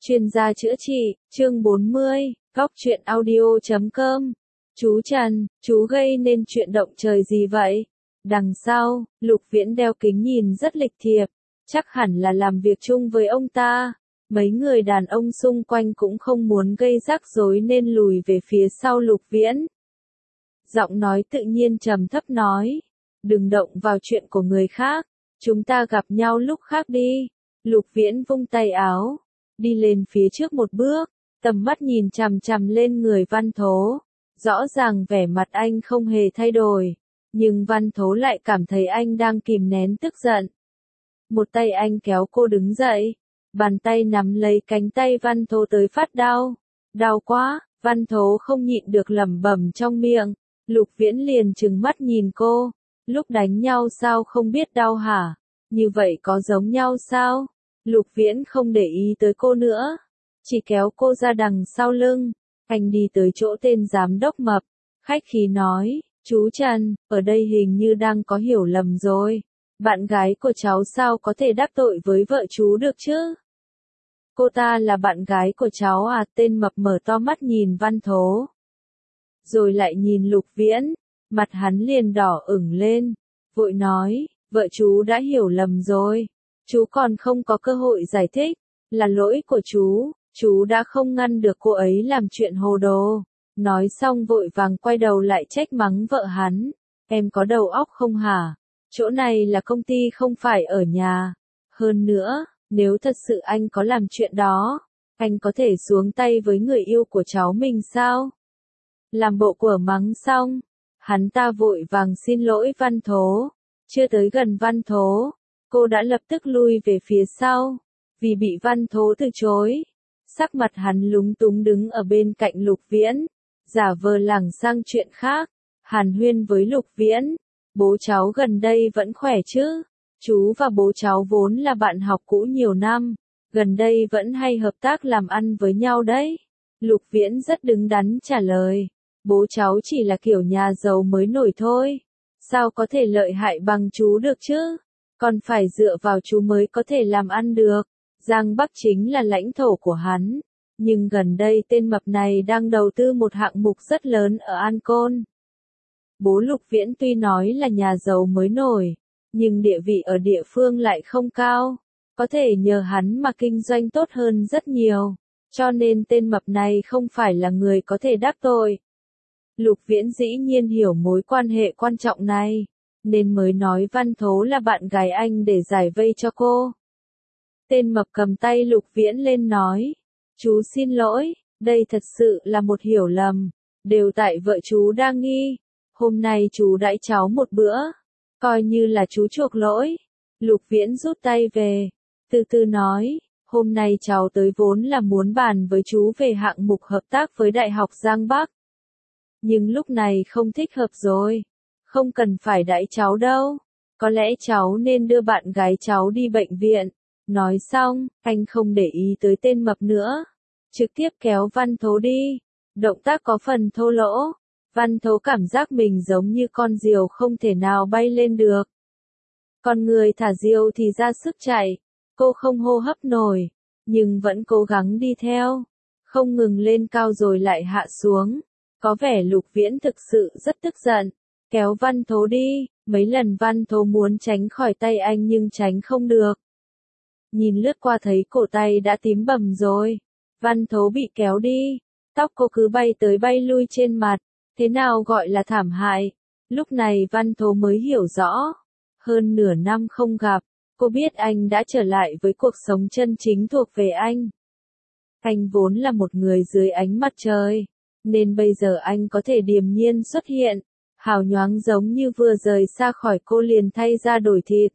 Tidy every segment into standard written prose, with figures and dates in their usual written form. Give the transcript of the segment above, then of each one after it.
Chuyên gia chữa trị, chương 40, góc truyện audio.com. Chú Trần, chú gây nên chuyện động trời gì vậy? Đằng sau, Lục Viễn đeo kính nhìn rất lịch thiệp, chắc hẳn là làm việc chung với ông ta. Mấy người đàn ông xung quanh cũng không muốn gây rắc rối nên lùi về phía sau Lục Viễn. Giọng nói tự nhiên trầm thấp nói, đừng động vào chuyện của người khác, chúng ta gặp nhau lúc khác đi. Lục Viễn vung tay áo, đi lên phía trước một bước, tầm mắt nhìn chằm chằm lên người Văn Thố. Rõ ràng vẻ mặt anh không hề thay đổi, nhưng Văn Thố lại cảm thấy anh đang kìm nén tức giận. Một tay anh kéo cô đứng dậy, bàn tay nắm lấy cánh tay Văn Thố tới phát đau. Đau quá, Văn Thố không nhịn được lẩm bẩm trong miệng. Lục Viễn liền trừng mắt nhìn cô, lúc đánh nhau sao không biết đau hả? Như vậy có giống nhau sao? Lục Viễn không để ý tới cô nữa, chỉ kéo cô ra đằng sau lưng. Anh đi tới chỗ tên giám đốc Mập, khách khí nói, chú Trần, ở đây hình như đang có hiểu lầm rồi. Bạn gái của cháu sao có thể đắc tội với vợ chú được chứ? Cô ta là bạn gái của cháu à? Tên Mập mở to mắt nhìn Văn Thố, rồi lại nhìn Lục Viễn, mặt hắn liền đỏ ửng lên, vội nói, vợ chú đã hiểu lầm rồi. Chú còn không có cơ hội giải thích, là lỗi của chú đã không ngăn được cô ấy làm chuyện hồ đồ. Nói xong vội vàng quay đầu lại trách mắng vợ hắn, em có đầu óc không hả? Chỗ này là công ty không phải ở nhà. Hơn nữa, nếu thật sự anh có làm chuyện đó, anh có thể xuống tay với người yêu của cháu mình sao? Làm bộ của mắng xong, hắn ta vội vàng xin lỗi Văn Thố. Chưa tới gần Văn Thố, cô đã lập tức lui về phía sau, vì bị Văn Thố từ chối. Sắc mặt hắn lúng túng đứng ở bên cạnh Lục Viễn, giả vờ lảng sang chuyện khác, hàn huyên với Lục Viễn. Bố cháu gần đây vẫn khỏe chứ? Chú và bố cháu vốn là bạn học cũ nhiều năm, gần đây vẫn hay hợp tác làm ăn với nhau đấy. Lục Viễn rất đứng đắn trả lời, bố cháu chỉ là kiểu nhà giàu mới nổi thôi, sao có thể lợi hại bằng chú được chứ? Còn phải dựa vào chú mới có thể làm ăn được. Giang Bắc chính là lãnh thổ của hắn, nhưng gần đây tên Mập này đang đầu tư một hạng mục rất lớn ở An Côn. Bố Lục Viễn tuy nói là nhà giàu mới nổi, nhưng địa vị ở địa phương lại không cao, có thể nhờ hắn mà kinh doanh tốt hơn rất nhiều, cho nên tên Mập này không phải là người có thể đắc tội. Lục Viễn dĩ nhiên hiểu mối quan hệ quan trọng này, nên mới nói Văn Thố là bạn gái anh để giải vây cho cô. Tên Mập cầm tay Lục Viễn lên nói, chú xin lỗi, đây thật sự là một hiểu lầm, đều tại vợ chú đang nghi. Hôm nay chú đãi cháu một bữa, coi như là chú chuộc lỗi. Lục Viễn rút tay về, từ từ nói, hôm nay cháu tới vốn là muốn bàn với chú về hạng mục hợp tác với Đại học Giang Bắc. Nhưng lúc này không thích hợp rồi, không cần phải đãi cháu đâu, có lẽ cháu nên đưa bạn gái cháu đi bệnh viện. Nói xong, anh không để ý tới tên Mập nữa, trực tiếp kéo Văn Thố đi. Động tác có phần thô lỗ, Văn Thố cảm giác mình giống như con diều không thể nào bay lên được. Con người thả diều thì ra sức chạy, cô không hô hấp nổi, nhưng vẫn cố gắng đi theo, không ngừng lên cao rồi lại hạ xuống. Có vẻ Lục Viễn thực sự rất tức giận, kéo Văn Thố đi, mấy lần Văn Thố muốn tránh khỏi tay anh nhưng tránh không được. Nhìn lướt qua thấy cổ tay đã tím bầm rồi, Văn Thố bị kéo đi, tóc cô cứ bay tới bay lui trên mặt, thế nào gọi là thảm hại. Lúc này Văn Thố mới hiểu rõ, hơn nửa năm không gặp, cô biết anh đã trở lại với cuộc sống chân chính thuộc về anh. Anh vốn là một người dưới ánh mặt trời, nên bây giờ anh có thể điềm nhiên xuất hiện, hào nhoáng giống như vừa rời xa khỏi cô liền thay ra đổi thịt.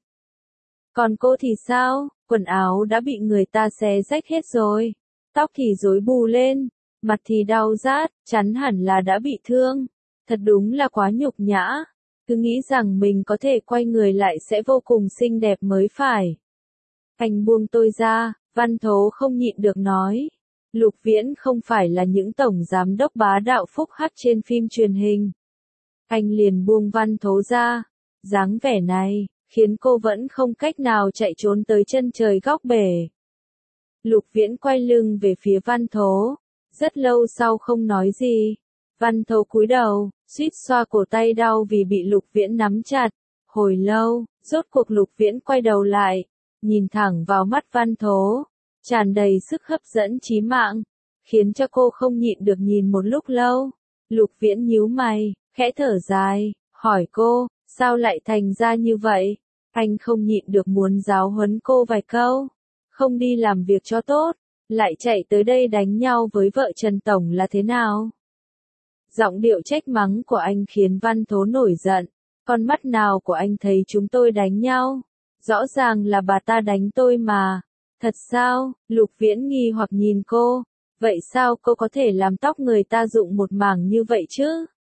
Còn cô thì sao? Quần áo đã bị người ta xé rách hết rồi, tóc thì rối bù lên, mặt thì đau rát, chắn hẳn là đã bị thương. Thật đúng là quá nhục nhã, cứ nghĩ rằng mình có thể quay người lại sẽ vô cùng xinh đẹp mới phải. Anh buông tôi ra, Văn Thố không nhịn được nói. Lục Viễn không phải là những tổng giám đốc bá đạo phúc hắc trên phim truyền hình. Anh liền buông Văn Thố ra, dáng vẻ này khiến cô vẫn không cách nào chạy trốn tới chân trời góc bể. Lục Viễn quay lưng về phía Văn Thố. Rất lâu sau không nói gì. Văn Thố cúi đầu, suýt xoa cổ tay đau vì bị Lục Viễn nắm chặt. Hồi lâu, rốt cuộc Lục Viễn quay đầu lại, nhìn thẳng vào mắt Văn Thố, tràn đầy sức hấp dẫn chí mạng, khiến cho cô không nhịn được nhìn một lúc lâu. Lục Viễn nhíu mày, khẽ thở dài, hỏi cô, sao lại thành ra như vậy? Anh không nhịn được muốn giáo huấn cô vài câu. Không đi làm việc cho tốt, lại chạy tới đây đánh nhau với vợ Trần Tổng là thế nào? Giọng điệu trách mắng của anh khiến Văn Thố nổi giận. Con mắt nào của anh thấy chúng tôi đánh nhau? Rõ ràng là bà ta đánh tôi mà. Thật sao? Lục Viễn nghi hoặc nhìn cô. Vậy sao cô có thể làm tóc người ta rụng một mảng như vậy chứ?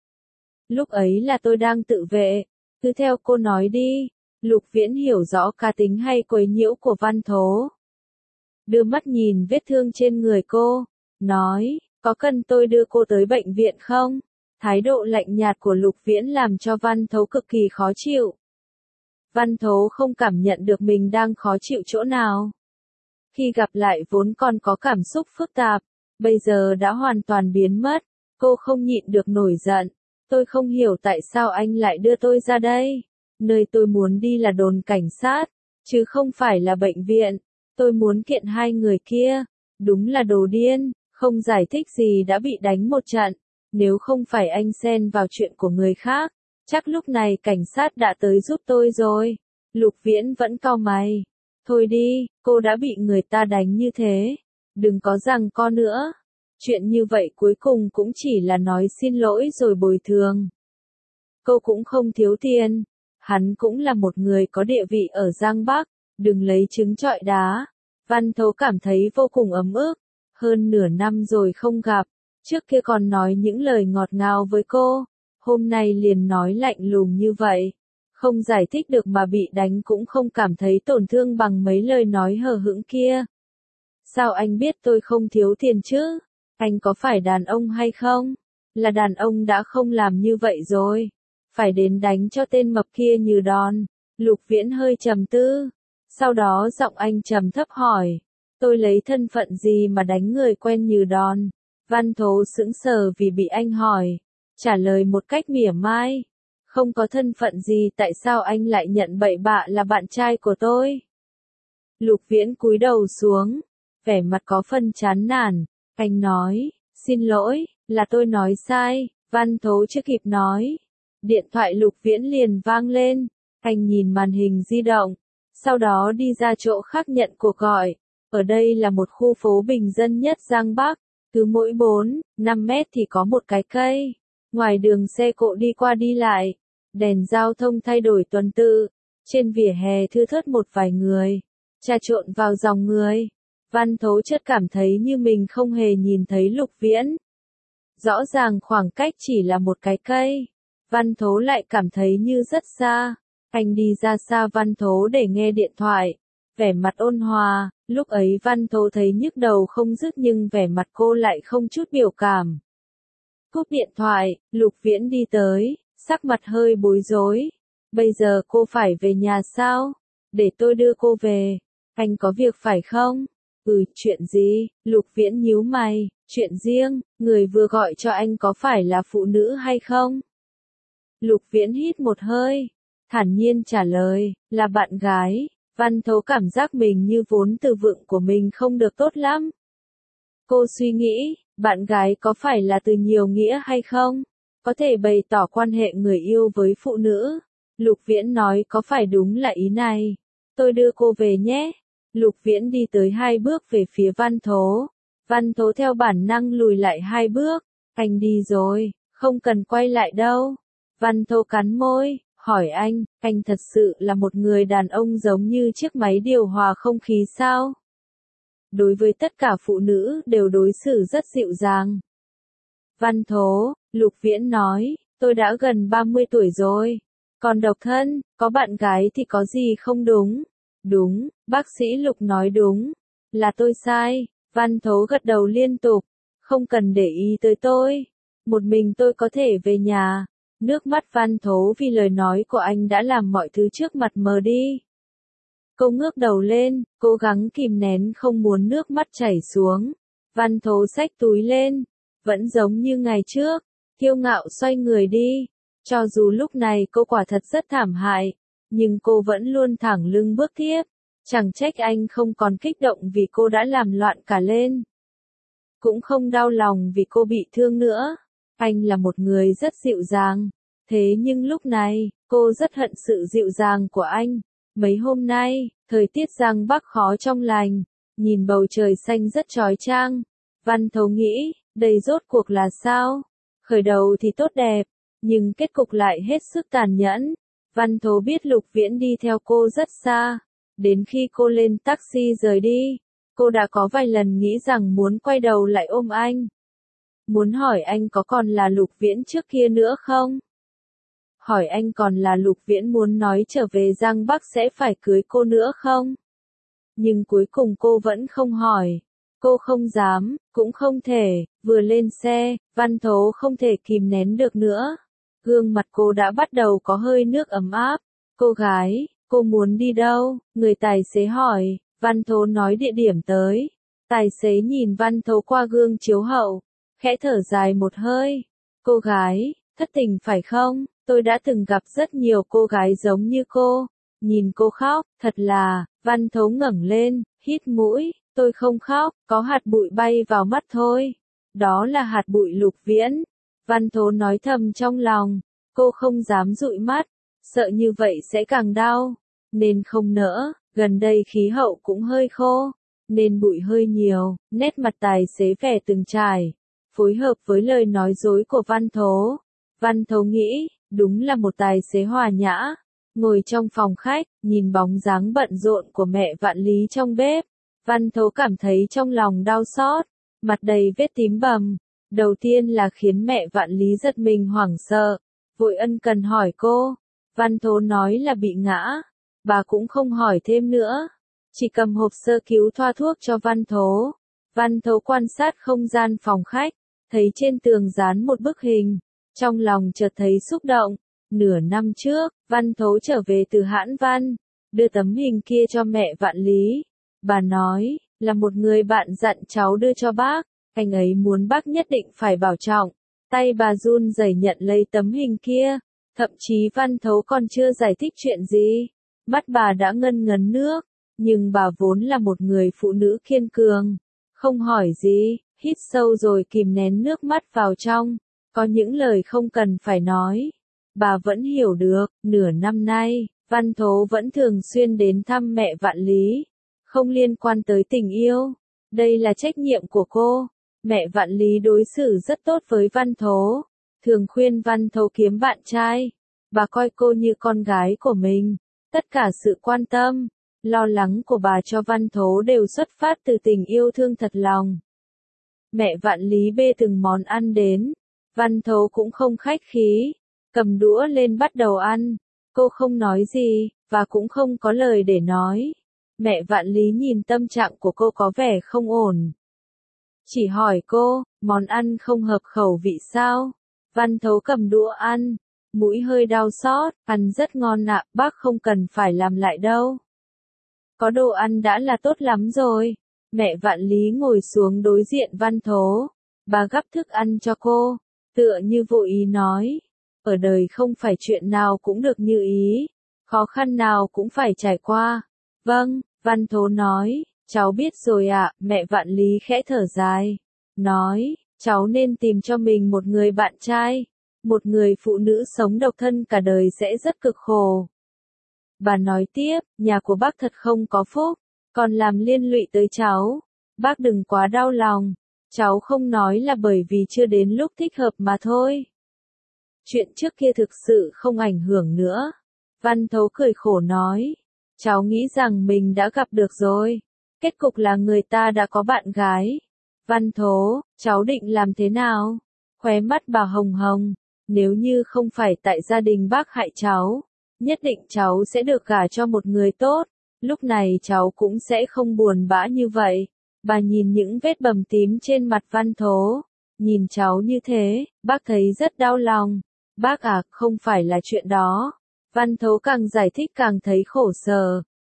Lúc ấy là tôi đang tự vệ. Cứ theo cô nói đi. Lục Viễn hiểu rõ cá tính hay quấy nhiễu của Văn Thố. Đưa mắt nhìn vết thương trên người cô. Nói, có cần tôi đưa cô tới bệnh viện không? Thái độ lạnh nhạt của Lục Viễn làm cho Văn Thố cực kỳ khó chịu. Văn Thố không cảm nhận được mình đang khó chịu chỗ nào. Khi gặp lại vốn còn có cảm xúc phức tạp, bây giờ đã hoàn toàn biến mất. Cô không nhịn được nổi giận. Tôi không hiểu tại sao anh lại đưa tôi ra đây. Nơi tôi muốn đi là đồn cảnh sát, chứ không phải là bệnh viện. Tôi muốn kiện hai người kia. Đúng là đồ điên, không giải thích gì đã bị đánh một trận. Nếu không phải anh xen vào chuyện của người khác, chắc lúc này cảnh sát đã tới giúp tôi rồi. Lục Viễn vẫn cau mày. Thôi đi, cô đã bị người ta đánh như thế. Đừng có giằng co nữa. Chuyện như vậy cuối cùng cũng chỉ là nói xin lỗi rồi bồi thường. Cô cũng không thiếu tiền. Hắn cũng là một người có địa vị ở Giang Bắc. Đừng lấy trứng trọi đá. Văn Thố cảm thấy vô cùng ấm ức. Hơn nửa năm rồi không gặp. Trước kia còn nói những lời ngọt ngào với cô. Hôm nay liền nói lạnh lùng như vậy. Không giải thích được mà bị đánh cũng không cảm thấy tổn thương bằng mấy lời nói hờ hững kia. Sao anh biết tôi không thiếu tiền chứ? Anh có phải đàn ông hay không? Là đàn ông đã không làm như vậy rồi. Phải đến đánh cho tên mập kia như đòn. Lục Viễn hơi trầm tư. Sau đó giọng anh trầm thấp hỏi. Tôi lấy thân phận gì mà đánh người quen như đòn? Văn Thố sững sờ vì bị anh hỏi. Trả lời một cách mỉa mai. Không có thân phận gì, tại sao anh lại nhận bậy bạ là bạn trai của tôi? Lục Viễn cúi đầu xuống, vẻ mặt có phần chán nản. Anh nói, xin lỗi, là tôi nói sai. Văn Thố chưa kịp nói. Điện thoại Lục Viễn liền vang lên. Anh nhìn màn hình di động. Sau đó đi ra chỗ khác nhận cuộc gọi. Ở đây là một khu phố bình dân nhất Giang Bắc. Cứ mỗi 4-5 mét thì có một cái cây. Ngoài đường xe cộ đi qua đi lại. Đèn giao thông thay đổi tuần tự. Trên vỉa hè thưa thớt một vài người. Trà trộn vào dòng người. Văn Thố chợt cảm thấy như mình không hề nhìn thấy Lục Viễn. Rõ ràng khoảng cách chỉ là một cái cây. Văn Thố lại cảm thấy như rất xa. Anh đi ra xa Văn Thố để nghe điện thoại. Vẻ mặt ôn hòa, lúc ấy Văn Thố thấy nhức đầu không dứt nhưng vẻ mặt cô lại không chút biểu cảm. Cúp điện thoại, Lục Viễn đi tới, sắc mặt hơi bối rối. Bây giờ cô phải về nhà sao? Để tôi đưa cô về. Anh có việc phải không? Chuyện gì? Lục Viễn nhíu mày. Chuyện riêng, người vừa gọi cho anh có phải là phụ nữ hay không? Lục Viễn hít một hơi, thản nhiên trả lời, là bạn gái. Văn Thố cảm giác mình như vốn từ vựng của mình không được tốt lắm. Cô suy nghĩ, bạn gái có phải là từ nhiều nghĩa hay không? Có thể bày tỏ quan hệ người yêu với phụ nữ. Lục Viễn nói có phải đúng là ý này. Tôi đưa cô về nhé. Lục Viễn đi tới 2 bước về phía Văn Thố. Văn Thố theo bản năng lùi lại 2 bước. Anh đi rồi, không cần quay lại đâu. Văn Thố cắn môi, hỏi anh thật sự là một người đàn ông giống như chiếc máy điều hòa không khí sao? Đối với tất cả phụ nữ đều đối xử rất dịu dàng. Văn Thố, Lục Viễn nói, tôi đã gần 30 tuổi rồi. Còn độc thân, có bạn gái thì có gì không đúng? Đúng, bác sĩ Lục nói đúng. Là tôi sai. Văn Thố gật đầu liên tục. Không cần để ý tới tôi. Một mình tôi có thể về nhà. Nước mắt Văn Thố vì lời nói của anh đã làm mọi thứ trước mặt mờ đi. Cô ngước đầu lên, cố gắng kìm nén không muốn nước mắt chảy xuống. Văn Thố xách túi lên, vẫn giống như ngày trước, kiêu ngạo xoay người đi. Cho dù lúc này cô quả thật rất thảm hại, nhưng cô vẫn luôn thẳng lưng bước tiếp. Chẳng trách anh không còn kích động vì cô đã làm loạn cả lên. Cũng không đau lòng vì cô bị thương nữa. Anh là một người rất dịu dàng. Thế nhưng lúc này, cô rất hận sự dịu dàng của anh. Mấy hôm nay, thời tiết Giang Bắc khó trong lành, nhìn bầu trời xanh rất chói chang. Văn Thấu nghĩ, đây rốt cuộc là sao? Khởi đầu thì tốt đẹp, nhưng kết cục lại hết sức tàn nhẫn. Văn Thấu biết Lục Viễn đi theo cô rất xa. Đến khi cô lên taxi rời đi, cô đã có vài lần nghĩ rằng muốn quay đầu lại ôm anh. Muốn hỏi anh có còn là Lục Viễn trước kia nữa không? Hỏi anh còn là Lục Viễn muốn nói trở về Giang Bắc sẽ phải cưới cô nữa không? Nhưng cuối cùng cô vẫn không hỏi. Cô không dám, cũng không thể, vừa lên xe, Văn Thố không thể kìm nén được nữa. Gương mặt cô đã bắt đầu có hơi nước ấm áp. Cô gái, cô muốn đi đâu? Người tài xế hỏi, Văn Thố nói địa điểm tới. Tài xế nhìn Văn Thố qua gương chiếu hậu, khẽ thở dài một hơi. Cô gái, thất tình phải không? Tôi đã từng gặp rất nhiều cô gái giống như cô. Nhìn cô khóc, thật là, Văn Thố ngẩng lên, hít mũi, tôi không khóc, có hạt bụi bay vào mắt thôi. Đó là hạt bụi Lục Viễn. Văn Thố nói thầm trong lòng, cô không dám dụi mắt, sợ như vậy sẽ càng đau, nên không nỡ. Gần đây khí hậu cũng hơi khô, nên bụi hơi nhiều, nét mặt tài xế vẻ từng trải, phối hợp với lời nói dối của Văn Thố. Văn Thố nghĩ, đúng là một tài xế hòa nhã. Ngồi trong phòng khách, nhìn bóng dáng bận rộn của mẹ Vạn Lý trong bếp, Văn Thố cảm thấy trong lòng đau xót, mặt đầy vết tím bầm. Đầu tiên là khiến mẹ Vạn Lý giật mình hoảng sợ, vội ân cần hỏi cô. Văn Thố nói là bị ngã. Bà cũng không hỏi thêm nữa, chỉ cầm hộp sơ cứu thoa thuốc cho Văn Thố. Văn Thố quan sát không gian phòng khách, thấy trên tường dán một bức hình, trong lòng chợt thấy xúc động. Nửa năm trước, Văn Thố trở về từ Hãn Văn, đưa tấm hình kia cho mẹ Vạn Lý. Bà nói, là một người bạn dặn cháu đưa cho bác, anh ấy muốn bác nhất định phải bảo trọng. Tay bà run rẩy nhận lấy tấm hình kia, thậm chí Văn Thố còn chưa giải thích chuyện gì. Mắt bà đã ngân ngấn nước, nhưng bà vốn là một người phụ nữ kiên cường, không hỏi gì, hít sâu rồi kìm nén nước mắt vào trong, có những lời không cần phải nói. Bà vẫn hiểu được, nửa năm nay, Văn Thố vẫn thường xuyên đến thăm mẹ Vạn Lý, không liên quan tới tình yêu, đây là trách nhiệm của cô. Mẹ Vạn Lý đối xử rất tốt với Văn Thố, thường khuyên Văn Thố kiếm bạn trai, bà coi cô như con gái của mình. Tất cả sự quan tâm, lo lắng của bà cho Văn Thố đều xuất phát từ tình yêu thương thật lòng. Mẹ Vạn Lý bê từng món ăn đến, Văn Thố cũng không khách khí, cầm đũa lên bắt đầu ăn. Cô không nói gì, và cũng không có lời để nói. Mẹ Vạn Lý nhìn tâm trạng của cô có vẻ không ổn, chỉ hỏi cô, món ăn không hợp khẩu vị sao? Văn Thố cầm đũa ăn, mũi hơi đau xót, ăn rất ngon ạ, bác không cần phải làm lại đâu. Có đồ ăn đã là tốt lắm rồi. Mẹ Vạn Lý ngồi xuống đối diện Văn Thố, bà gắp thức ăn cho cô, tựa như vô ý nói, ở đời không phải chuyện nào cũng được như ý, khó khăn nào cũng phải trải qua. Vâng, Văn Thố nói, cháu biết rồi ạ. Mẹ Vạn Lý khẽ thở dài, nói, cháu nên tìm cho mình một người bạn trai. Một người phụ nữ sống độc thân cả đời sẽ rất cực khổ. Bà nói tiếp, nhà của bác thật không có phúc, còn làm liên lụy tới cháu. Bác đừng quá đau lòng, cháu không nói là bởi vì chưa đến lúc thích hợp mà thôi. Chuyện trước kia thực sự không ảnh hưởng nữa. Văn Thố cười khổ nói, cháu nghĩ rằng mình đã gặp được rồi. Kết cục là người ta đã có bạn gái. Văn Thố, cháu định làm thế nào? Khóe mắt bà hồng hồng. Nếu như không phải tại gia đình bác hại cháu, nhất định cháu sẽ được gả cho một người tốt, lúc này cháu cũng sẽ không buồn bã như vậy. Bà nhìn những vết bầm tím trên mặt Văn Thố, nhìn cháu như thế, bác thấy rất đau lòng. Bác à, không phải là chuyện đó. Văn Thố càng giải thích càng thấy khổ sở.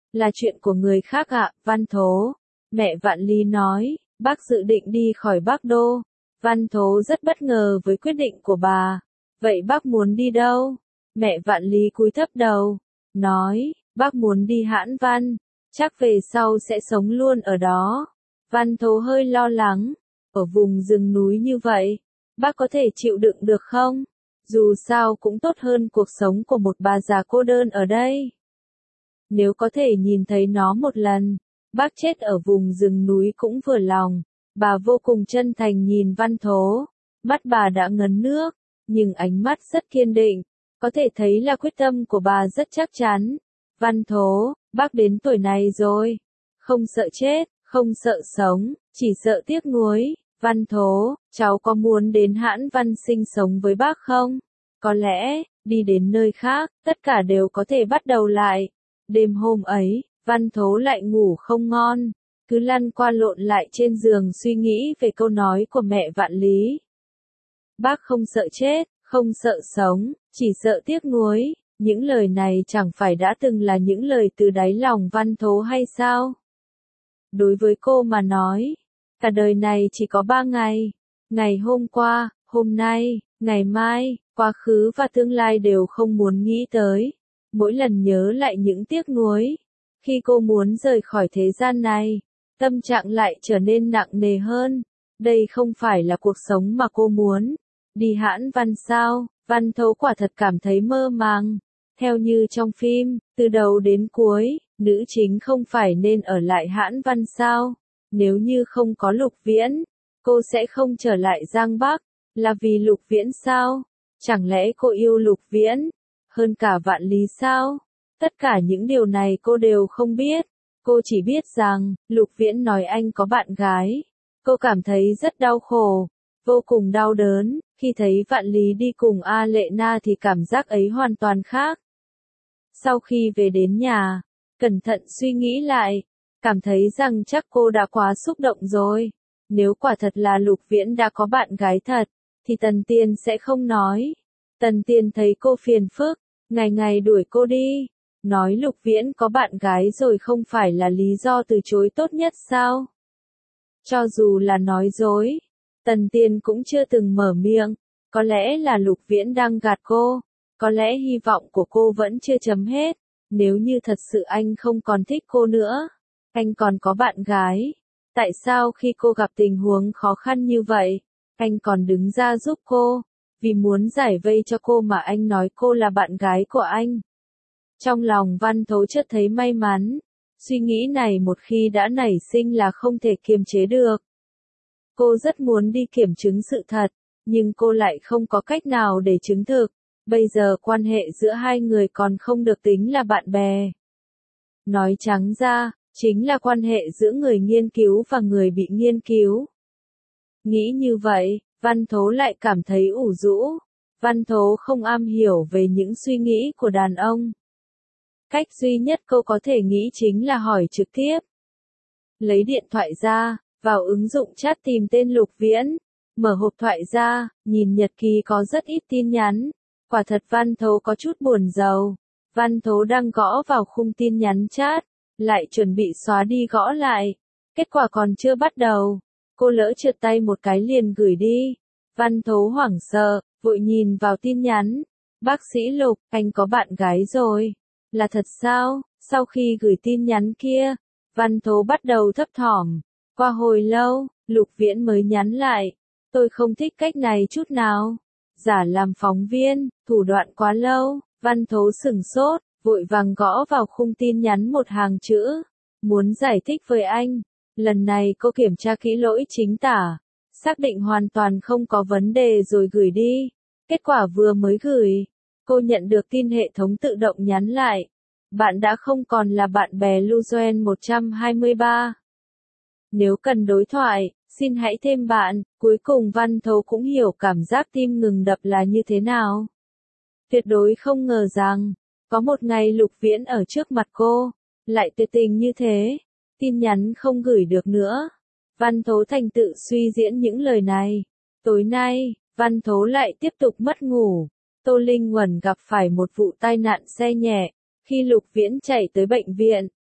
Là chuyện của người khác ạ, Văn Thố. Mẹ Vạn Lý nói, bác dự định đi khỏi Bắc Đô. Văn Thố rất bất ngờ với quyết định của bà. Vậy bác muốn đi đâu? Mẹ Vạn Lý cúi thấp đầu, nói, bác muốn đi Hãn Văn, chắc về sau sẽ sống luôn ở đó. Văn Thố hơi lo lắng, ở vùng rừng núi như vậy, bác có thể chịu đựng được không? Dù sao cũng tốt hơn cuộc sống của một bà già cô đơn ở đây. Nếu có thể nhìn thấy nó một lần, bác chết ở vùng rừng núi cũng vừa lòng. Bà vô cùng chân thành nhìn Văn Thố, mắt bà đã ngấn nước, nhưng ánh mắt rất kiên định, có thể thấy là quyết tâm của bà rất chắc chắn. Văn Thố, bác đến tuổi này rồi, không sợ chết, không sợ sống, chỉ sợ tiếc nuối. Văn Thố, cháu có muốn đến Hãn Văn sinh sống với bác không? Có lẽ, đi đến nơi khác, tất cả đều có thể bắt đầu lại. Đêm hôm ấy, Văn Thố lại ngủ không ngon, cứ lăn qua lộn lại trên giường suy nghĩ về câu nói của mẹ Vạn Lý. Bác không sợ chết, không sợ sống, chỉ sợ tiếc nuối. Những lời này chẳng phải đã từng là những lời từ đáy lòng Văn Thố hay sao? Đối với cô mà nói, cả đời này chỉ có 3 ngày. Ngày hôm qua, hôm nay, ngày mai, quá khứ và tương lai đều không muốn nghĩ tới. Mỗi lần nhớ lại những tiếc nuối, khi cô muốn rời khỏi thế gian này, tâm trạng lại trở nên nặng nề hơn. Đây không phải là cuộc sống mà cô muốn. Đi Hãn Văn sao? Văn Thố quả thật cảm thấy mơ màng. Theo như trong phim, từ đầu đến cuối, nữ chính không phải nên ở lại Hãn Văn sao? Nếu như không có Lục Viễn, cô sẽ không trở lại Giang Bắc. Là vì Lục Viễn sao? Chẳng lẽ cô yêu Lục Viễn hơn cả Vạn Lý sao? Tất cả những điều này cô đều không biết. Cô chỉ biết rằng, Lục Viễn nói anh có bạn gái. Cô cảm thấy rất đau khổ, vô cùng đau đớn. Khi thấy Vạn Lý đi cùng A Lệ Na thì cảm giác ấy hoàn toàn khác. Sau khi về đến nhà, cẩn thận suy nghĩ lại, cảm thấy rằng chắc cô đã quá xúc động rồi. Nếu quả thật là Lục Viễn đã có bạn gái thật, thì Tần Tiên sẽ không nói. Tần Tiên thấy cô phiền phức, ngày ngày đuổi cô đi. Nói Lục Viễn có bạn gái rồi không phải là lý do từ chối tốt nhất sao? Cho dù là nói dối, Tần Tiên cũng chưa từng mở miệng. Có lẽ là Lục Viễn đang gạt cô. Có lẽ hy vọng của cô vẫn chưa chấm hết. Nếu như thật sự anh không còn thích cô nữa, anh còn có bạn gái. Tại sao khi cô gặp tình huống khó khăn như vậy, anh còn đứng ra giúp cô? Vì muốn giải vây cho cô mà anh nói cô là bạn gái của anh. Trong lòng Văn Thố chợt thấy may mắn. Suy nghĩ này một khi đã nảy sinh là không thể kiềm chế được. Cô rất muốn đi kiểm chứng sự thật, nhưng cô lại không có cách nào để chứng thực. Bây giờ quan hệ giữa hai người còn không được tính là bạn bè. Nói trắng ra, chính là quan hệ giữa người nghiên cứu và người bị nghiên cứu. Nghĩ như vậy, Văn Thố lại cảm thấy ủ rũ. Văn Thố không am hiểu về những suy nghĩ của đàn ông. Cách duy nhất cô có thể nghĩ chính là hỏi trực tiếp. Lấy điện thoại ra, vào ứng dụng chat tìm tên Lục Viễn. Mở hộp thoại ra, nhìn nhật ký có rất ít tin nhắn. Quả thật Văn Thố có chút buồn rầu. Văn Thố đang gõ vào khung tin nhắn chat, lại chuẩn bị xóa đi gõ lại. Kết quả còn chưa bắt đầu, cô lỡ trượt tay một cái liền gửi đi. Văn Thố hoảng sợ, vội nhìn vào tin nhắn. Bác sĩ Lục, anh có bạn gái rồi. Là thật sao? Sau khi gửi tin nhắn kia, Văn Thố bắt đầu thấp thỏm. Qua hồi lâu, Lục Viễn mới nhắn lại. Tôi không thích cách này chút nào. Giả làm phóng viên, thủ đoạn quá lâu. Văn Thố sửng sốt, vội vàng gõ vào khung tin nhắn một hàng chữ. Muốn giải thích với anh. Lần này cô kiểm tra kỹ lỗi chính tả, xác định hoàn toàn không có vấn đề rồi gửi đi. Kết quả vừa mới gửi, cô nhận được tin hệ thống tự động nhắn lại. Bạn đã không còn là bạn bè Luzoen 123. Nếu cần đối thoại, xin hãy thêm bạn. Cuối cùng Văn Thố cũng hiểu cảm giác tim ngừng đập là như thế nào. Tuyệt đối không ngờ rằng, có một ngày Lục Viễn ở trước mặt cô, lại tuyệt tình như thế. Tin nhắn không gửi được nữa. Văn Thố thành tự suy diễn những lời này. Tối nay, Văn Thố lại tiếp tục mất ngủ. Tô Linh Huẩn gặp phải một vụ tai nạn xe nhẹ. Khi Lục Viễn chạy tới bệnh viện,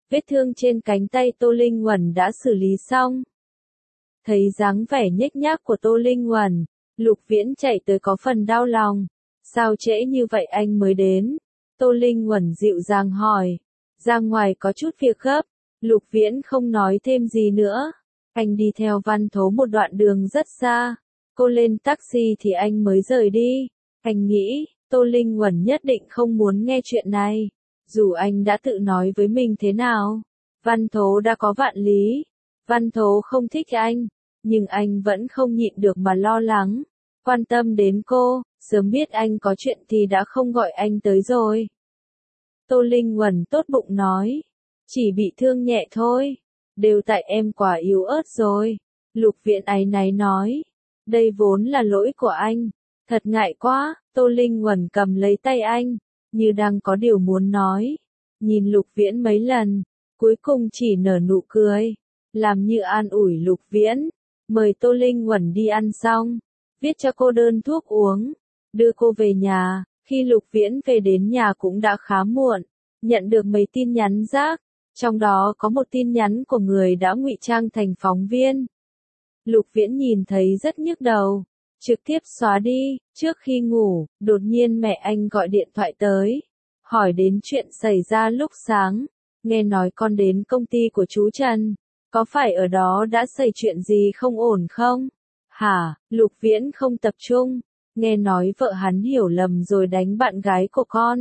vết thương trên cánh tay Tô Linh Uẩn đã xử lý xong. Thấy dáng vẻ nhếch nhác của Tô Linh Uẩn, Lục Viễn chạy tới có phần đau lòng. Sao trễ như vậy anh mới đến? Tô Linh Uẩn dịu dàng hỏi. Ra ngoài có chút việc gấp. Lục Viễn không nói thêm gì nữa. Anh đi theo Văn Thố một đoạn đường rất xa. Cô lên taxi thì anh mới rời đi. Anh nghĩ, Tô Linh Uẩn nhất định không muốn nghe chuyện này. Dù anh đã tự nói với mình thế nào. Văn Thố đã có vạn lý. Văn Thố không thích anh. Nhưng anh vẫn không nhịn được mà lo lắng. Quan tâm đến cô, sớm biết anh có chuyện thì đã không gọi anh tới rồi. Tô Linh Uẩn tốt bụng nói. Chỉ bị thương nhẹ thôi. Đều tại em quá yếu ớt rồi. Lục Viễn áy náy nói. Đây vốn là lỗi của anh. Thật ngại quá. Tô Linh Uẩn cầm lấy tay anh. Như đang có điều muốn nói. Nhìn Lục Viễn mấy lần. Cuối cùng chỉ nở nụ cười. Làm như an ủi Lục Viễn. Mời Tô Linh Uẩn đi ăn xong. Viết cho cô đơn thuốc uống. Đưa cô về nhà. Khi Lục Viễn về đến nhà cũng đã khá muộn. Nhận được mấy tin nhắn rác. Trong đó có một tin nhắn của người đã ngụy trang thành phóng viên. Lục Viễn nhìn thấy rất nhức đầu. Trực tiếp xóa đi. Trước khi ngủ, đột nhiên mẹ anh gọi điện thoại tới. Hỏi đến chuyện xảy ra lúc sáng. Nghe nói con đến công ty của chú Trần. Có phải ở đó đã xảy chuyện gì không ổn không? Hả? Lục Viễn không tập trung. Nghe nói vợ hắn hiểu lầm rồi đánh bạn gái của con.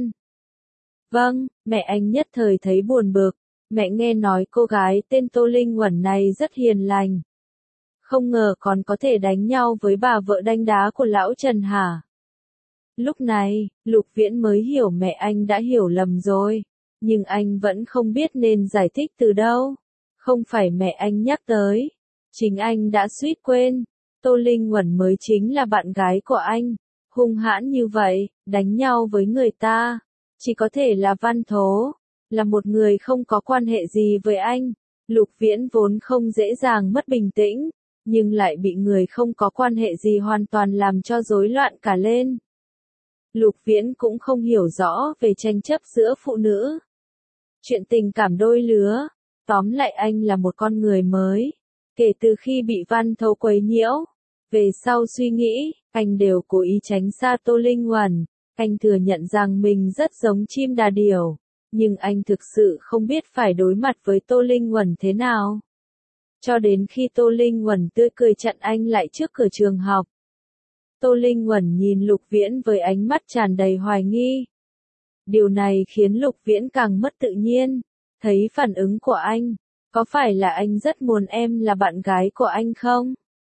Vâng, mẹ anh nhất thời thấy buồn bực. Mẹ nghe nói cô gái tên Tô Linh Uẩn này rất hiền lành. Không ngờ còn có thể đánh nhau với bà vợ đanh đá của lão Trần hả? Lúc này, Lục Viễn mới hiểu mẹ anh đã hiểu lầm rồi. Nhưng anh vẫn không biết nên giải thích từ đâu. Không phải mẹ anh nhắc tới. Chính anh đã suýt quên. Tô Linh Uẩn mới chính là bạn gái của anh. Hung hãn như vậy, đánh nhau với người ta. Chỉ có thể là Văn Thố. Là một người không có quan hệ gì với anh. Lục Viễn vốn không dễ dàng mất bình tĩnh. Nhưng lại bị người không có quan hệ gì hoàn toàn làm cho rối loạn cả lên. Lục Viễn cũng không hiểu rõ về tranh chấp giữa phụ nữ. Chuyện tình cảm đôi lứa. Tóm lại anh là một con người mới. Kể từ khi bị Văn Thố quấy nhiễu. Về sau suy nghĩ, anh đều cố ý tránh xa Tô Linh Uẩn. Anh thừa nhận rằng mình rất giống chim đà điểu. Nhưng anh thực sự không biết phải đối mặt với Tô Linh Uẩn thế nào. Cho đến khi Tô Linh Uẩn tươi cười chặn anh lại trước cửa trường học. Tô Linh Uẩn nhìn Lục Viễn với ánh mắt tràn đầy hoài nghi. Điều này khiến Lục Viễn càng mất tự nhiên. Thấy phản ứng của anh. Có phải là anh rất muốn em là bạn gái của anh không?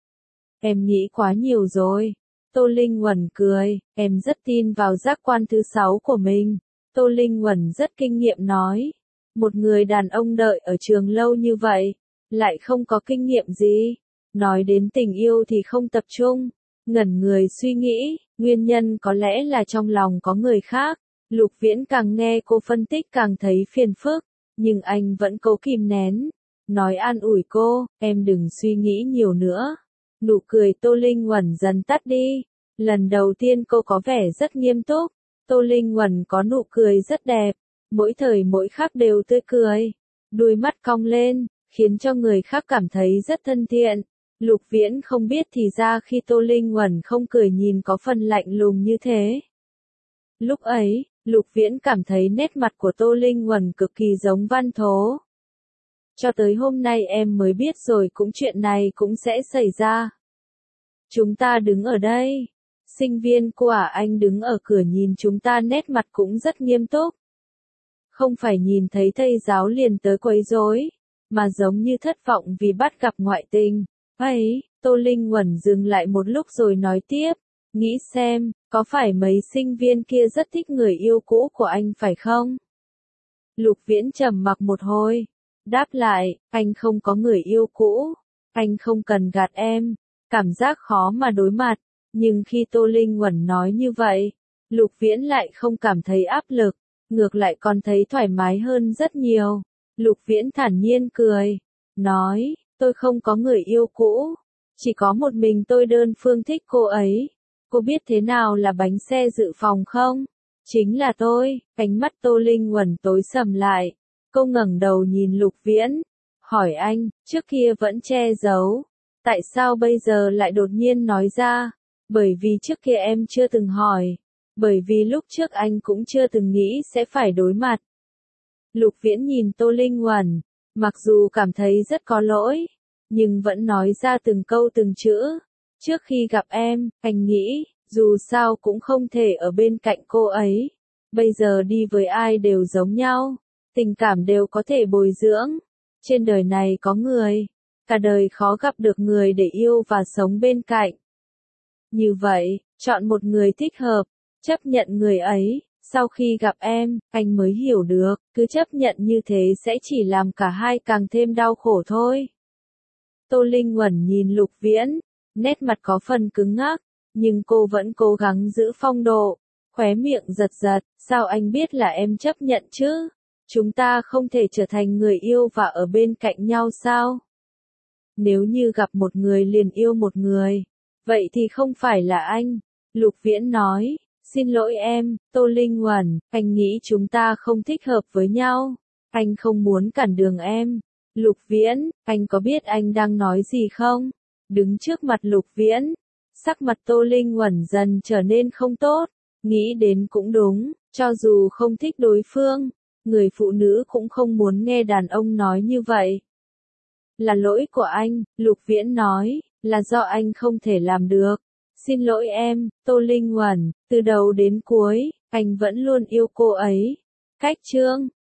Em nghĩ quá nhiều rồi. Tô Linh Uẩn cười. Em rất tin vào giác quan thứ 6 của mình. Tô Linh Uẩn rất kinh nghiệm nói. Một người đàn ông đợi ở trường lâu như vậy. Lại không có kinh nghiệm gì. Nói đến tình yêu thì không tập trung. Ngẩn người suy nghĩ. Nguyên nhân có lẽ là trong lòng có người khác. Lục Viễn càng nghe cô phân tích càng thấy phiền phức. Nhưng anh vẫn cố kìm nén. Nói an ủi cô, em đừng suy nghĩ nhiều nữa. Nụ cười Tô Linh Uẩn dần tắt đi. Lần đầu tiên cô có vẻ rất nghiêm túc. Tô Linh Uẩn có nụ cười rất đẹp. Mỗi thời mỗi khắc đều tươi cười. Đuôi mắt cong lên, khiến cho người khác cảm thấy rất thân thiện. Lục Viễn không biết thì ra khi Tô Linh Uẩn không cười nhìn có phần lạnh lùng như thế. Lúc ấy, Lục Viễn cảm thấy nét mặt của Tô Linh Uẩn cực kỳ giống Văn Thố. Cho tới hôm nay em mới biết rồi cũng chuyện này cũng sẽ xảy ra. Chúng ta đứng ở đây. Sinh viên của anh đứng ở cửa nhìn chúng ta nét mặt cũng rất nghiêm túc. Không phải nhìn thấy thầy giáo liền tới quấy rối, mà giống như thất vọng vì bắt gặp ngoại tình. Ấy, Tô Linh Uẩn dừng lại một lúc rồi nói tiếp. Nghĩ xem, có phải mấy sinh viên kia rất thích người yêu cũ của anh phải không? Lục Viễn trầm mặc một hồi. Đáp lại, anh không có người yêu cũ. Anh không cần gạt em. Cảm giác khó mà đối mặt. Nhưng khi Tô Linh Uẩn nói như vậy, Lục Viễn lại không cảm thấy áp lực. Ngược lại còn thấy thoải mái hơn rất nhiều. Lục Viễn thản nhiên cười. Nói, tôi không có người yêu cũ. Chỉ có một mình tôi đơn phương thích cô ấy. Cô biết thế nào là bánh xe dự phòng không? Chính là tôi. Ánh mắt Tô Linh Uẩn tối sầm lại. Cô ngẩng đầu nhìn Lục Viễn, hỏi anh, trước kia vẫn che giấu, tại sao bây giờ lại đột nhiên nói ra? Bởi vì trước kia em chưa từng hỏi, bởi vì lúc trước anh cũng chưa từng nghĩ sẽ phải đối mặt. Lục Viễn nhìn Tô Linh Uẩn, mặc dù cảm thấy rất có lỗi, nhưng vẫn nói ra từng câu từng chữ. Trước khi gặp em, anh nghĩ, dù sao cũng không thể ở bên cạnh cô ấy. Bây giờ đi với ai đều giống nhau, tình cảm đều có thể bồi dưỡng. Trên đời này có người, cả đời khó gặp được người để yêu và sống bên cạnh. Như vậy, chọn một người thích hợp, chấp nhận người ấy. Sau khi gặp em, anh mới hiểu được, cứ chấp nhận như thế sẽ chỉ làm cả hai càng thêm đau khổ thôi. Tô Linh Uẩn nhìn Lục Viễn, nét mặt có phần cứng ngắc, nhưng cô vẫn cố gắng giữ phong độ, khóe miệng giật giật, sao anh biết là em chấp nhận chứ? Chúng ta không thể trở thành người yêu và ở bên cạnh nhau sao? Nếu như gặp một người liền yêu một người, vậy thì không phải là anh. Lục Viễn nói, xin lỗi em, Tô Linh Uẩn, anh nghĩ chúng ta không thích hợp với nhau. Anh không muốn cản đường em. Lục Viễn, anh có biết anh đang nói gì không? Đứng trước mặt Lục Viễn, sắc mặt Tô Linh Uẩn dần trở nên không tốt. Nghĩ đến cũng đúng, cho dù không thích đối phương, người phụ nữ cũng không muốn nghe đàn ông nói như vậy. Là lỗi của anh, Lục Viễn nói, là do anh không thể làm được. Xin lỗi em, Tô Linh Uẩn, từ đầu đến cuối, anh vẫn luôn yêu cô ấy. Cách chương